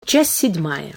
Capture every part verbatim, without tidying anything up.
Часть седьмая.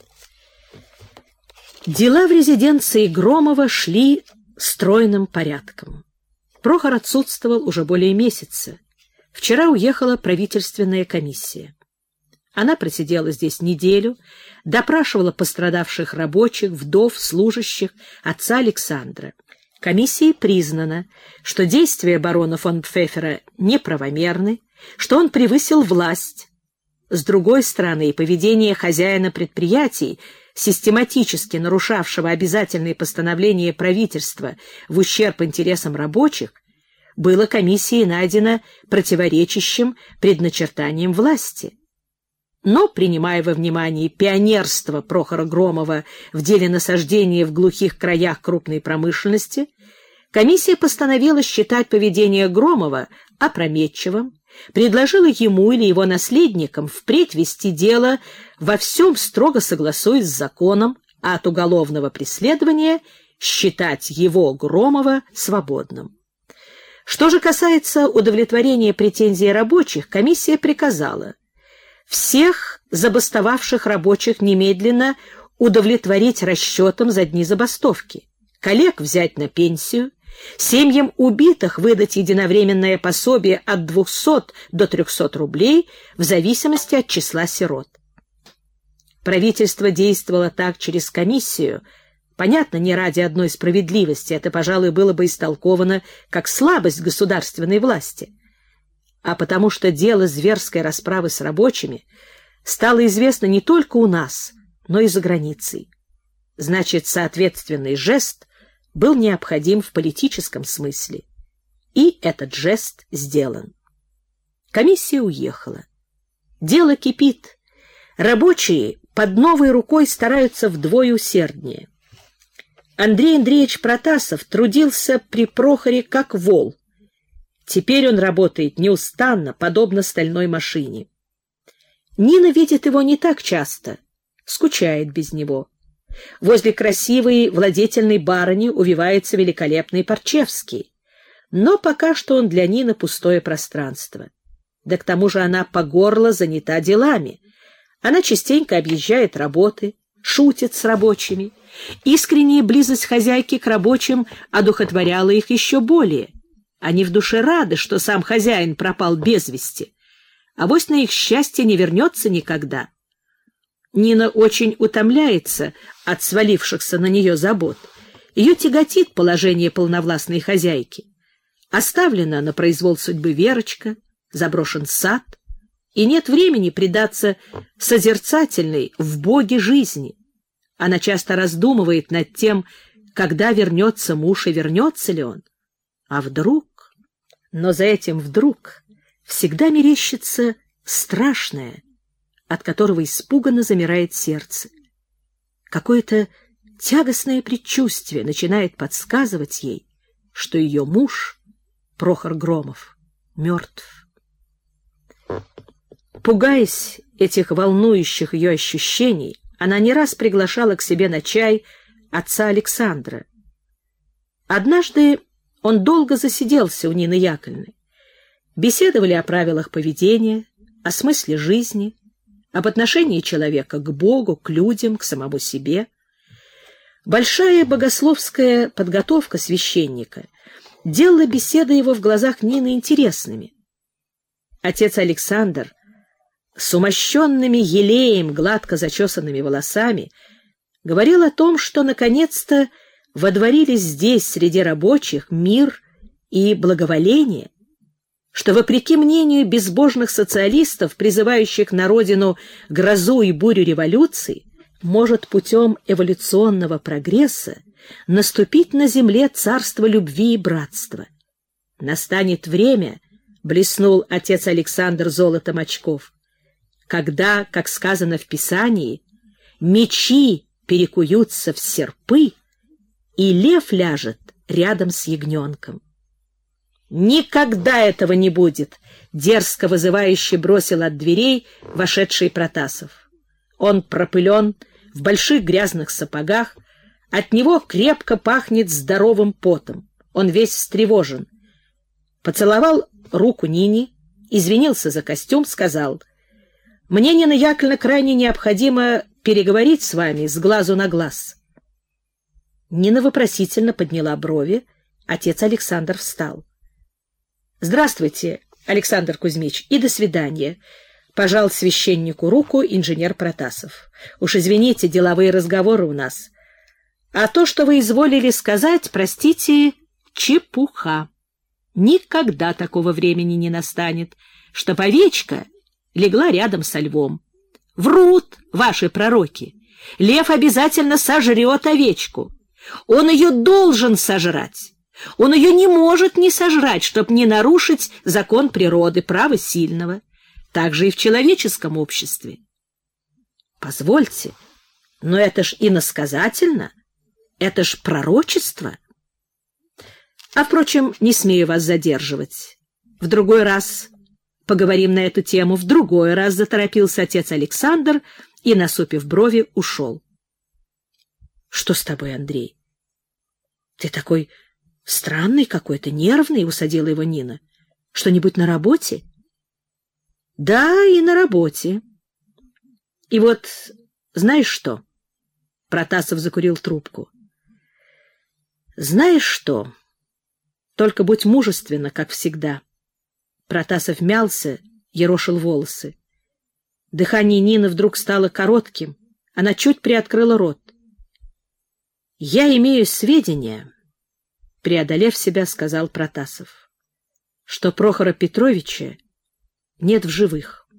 Дела в резиденции Громова шли стройным порядком. Прохор отсутствовал уже более месяца. Вчера уехала правительственная комиссия. Она просидела здесь неделю, допрашивала пострадавших рабочих, вдов, служащих, отца Александра. Комиссией признано, что действия барона фон Пфеффера неправомерны, что он превысил власть. С другой стороны, поведение хозяина предприятий, систематически нарушавшего обязательные постановления правительства в ущерб интересам рабочих, было комиссией найдено противоречащим предначертаниям власти. Но, принимая во внимание пионерство Прохора Громова в деле насаждения в глухих краях крупной промышленности, комиссия постановила считать поведение Громова опрометчивым, предложила ему или его наследникам впредь вести дело во всем строго согласуясь с законом, а от уголовного преследования считать его, Громова, свободным. Что же касается удовлетворения претензий рабочих, комиссия приказала всех забастовавших рабочих немедленно удовлетворить расчетом за дни забастовки, коллег взять на пенсию, семьям убитых выдать единовременное пособие от двухсот до трехсот рублей в зависимости от числа сирот. Правительство действовало так через комиссию, понятно, не ради одной справедливости, это, пожалуй, было бы истолковано как слабость государственной власти, а потому что дело зверской расправы с рабочими стало известно не только у нас, но и за границей. Значит, соответственный жест был необходим в политическом смысле. И этот жест сделан. Комиссия уехала. Дело кипит. Рабочие под новой рукой стараются вдвое усерднее. Андрей Андреевич Протасов трудился при Прохоре как вол. Теперь он работает неустанно, подобно стальной машине. Нина видит его не так часто, скучает без него. Возле красивой владетельной барыни увивается великолепный Парчевский. Но пока что он для Нины пустое пространство. Да к тому же она по горло занята делами. Она частенько объезжает работы, шутит с рабочими. Искренняя близость хозяйки к рабочим одухотворяла их еще более. Они в душе рады, что сам хозяин пропал без вести. Авось на их счастье не вернется никогда. Нина очень утомляется от свалившихся на нее забот. Ее тяготит положение полновластной хозяйки. Оставлена на произвол судьбы Верочка, заброшен сад, и нет времени предаться созерцательной, в Боге жизни. Она часто раздумывает над тем, когда вернется муж и вернется ли он. А вдруг? Но за этим вдруг всегда мерещится страшное, от которого испуганно замирает сердце. Какое-то тягостное предчувствие начинает подсказывать ей, что ее муж, Прохор Громов, мертв. Пугаясь этих волнующих ее ощущений, она не раз приглашала к себе на чай отца Александра. Однажды он долго засиделся у Нины Яковлевны. Беседовали о правилах поведения, о смысле жизни, об отношении человека к Богу, к людям, к самому себе. Большая богословская подготовка священника делала беседы его в глазах Нины интересными. Отец Александр с умощенными елеем, гладко зачесанными волосами говорил о том, что наконец-то водворились здесь среди рабочих мир и благоволение, что, вопреки мнению безбожных социалистов, призывающих на родину грозу и бурю революции, может путем эволюционного прогресса наступить на земле царство любви и братства. Настанет время, блеснул отец Александр золотом очков, когда, как сказано в Писании, мечи перекуются в серпы, и лев ляжет рядом с ягненком. «Никогда этого не будет!» — дерзко вызывающе бросил от дверей вошедший Протасов. Он пропылен, в больших грязных сапогах, от него крепко пахнет здоровым потом. Он весь встревожен. Поцеловал руку Нине, извинился за костюм, сказал: Мне, Нина Яковлевна, крайне необходимо переговорить с вами с глазу на глаз. Нина вопросительно подняла брови. Отец Александр встал. — Здравствуйте, Александр Кузьмич, и до свидания. Пожал священнику руку инженер Протасов. Уж извините, деловые разговоры у нас. А то, что вы изволили сказать, простите, чепуха. Никогда такого времени не настанет, чтоб овечка легла рядом со львом. Врут ваши пророки. Лев обязательно сожрет овечку. Он ее должен сожрать. Он ее не может не сожрать, чтоб не нарушить закон природы, право сильного. Так же и в человеческом обществе. Позвольте, но это ж иносказательно, это ж пророчество. А, впрочем, не смею вас задерживать. В другой раз поговорим на эту тему, в другой раз заторопился отец Александр и, насупив брови, ушел. — Что с тобой, Андрей? Ты такой странный какой-то, нервный, — усадила его Нина. — Что-нибудь на работе? — Да, и на работе. И вот, знаешь что? Протасов закурил трубку. — Знаешь что? Только будь мужественна, как всегда. Протасов мялся, ерошил волосы. Дыхание Нины вдруг стало коротким. Она чуть приоткрыла рот. — Я имею сведения, — преодолев себя, сказал Протасов, — что Прохора Петровича нет в живых.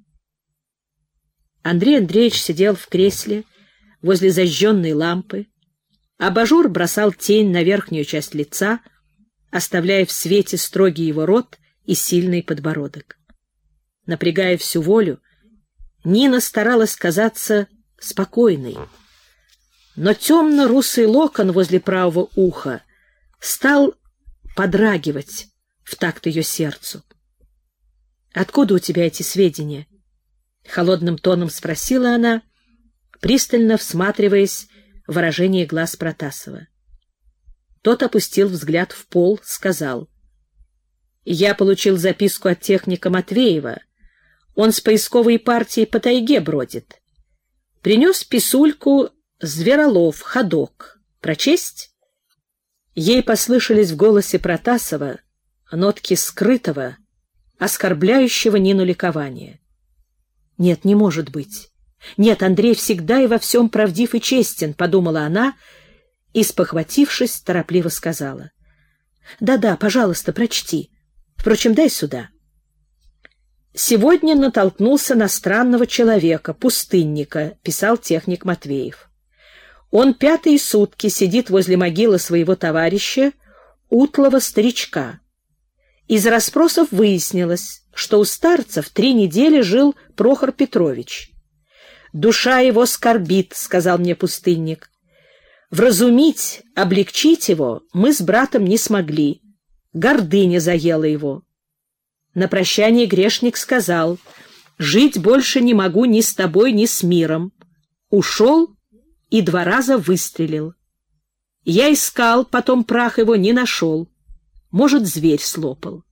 Андрей Андреевич сидел в кресле возле зажженной лампы. Абажур бросал тень на верхнюю часть лица, оставляя в свете строгий его рот и сильный подбородок. Напрягая всю волю, Нина старалась казаться спокойной, но темно-русый локон возле правого уха стал подрагивать в такт ее сердцу. — Откуда у тебя эти сведения? — холодным тоном спросила она, пристально всматриваясь в выражение глаз Протасова. Тот опустил взгляд в пол, сказал: — Я получил записку от техника Матвеева. Он с поисковой партией по тайге бродит. Принес писульку «Зверолов, ходок». Прочесть? Ей послышались в голосе Протасова нотки скрытого, оскорбляющего Нину ликования. «Нет, не может быть. Нет, Андрей всегда и во всем правдив и честен», — подумала она и, спохватившись, торопливо сказала: «Да-да, пожалуйста, прочти. Впрочем, дай сюда». «Сегодня натолкнулся на странного человека, пустынника», — писал техник Матвеев. «Он пятые сутки сидит возле могилы своего товарища, утлого старичка. Из расспросов выяснилось, что у старца в три недели жил Прохор Петрович. «Душа его скорбит», — сказал мне пустынник. «Вразумить, облегчить его мы с братом не смогли. Гордыня заела его». На прощание грешник сказал: «Жить больше не могу ни с тобой, ни с миром». Ушел и два раза выстрелил. Я искал, потом прах его не нашел. Может, зверь слопал.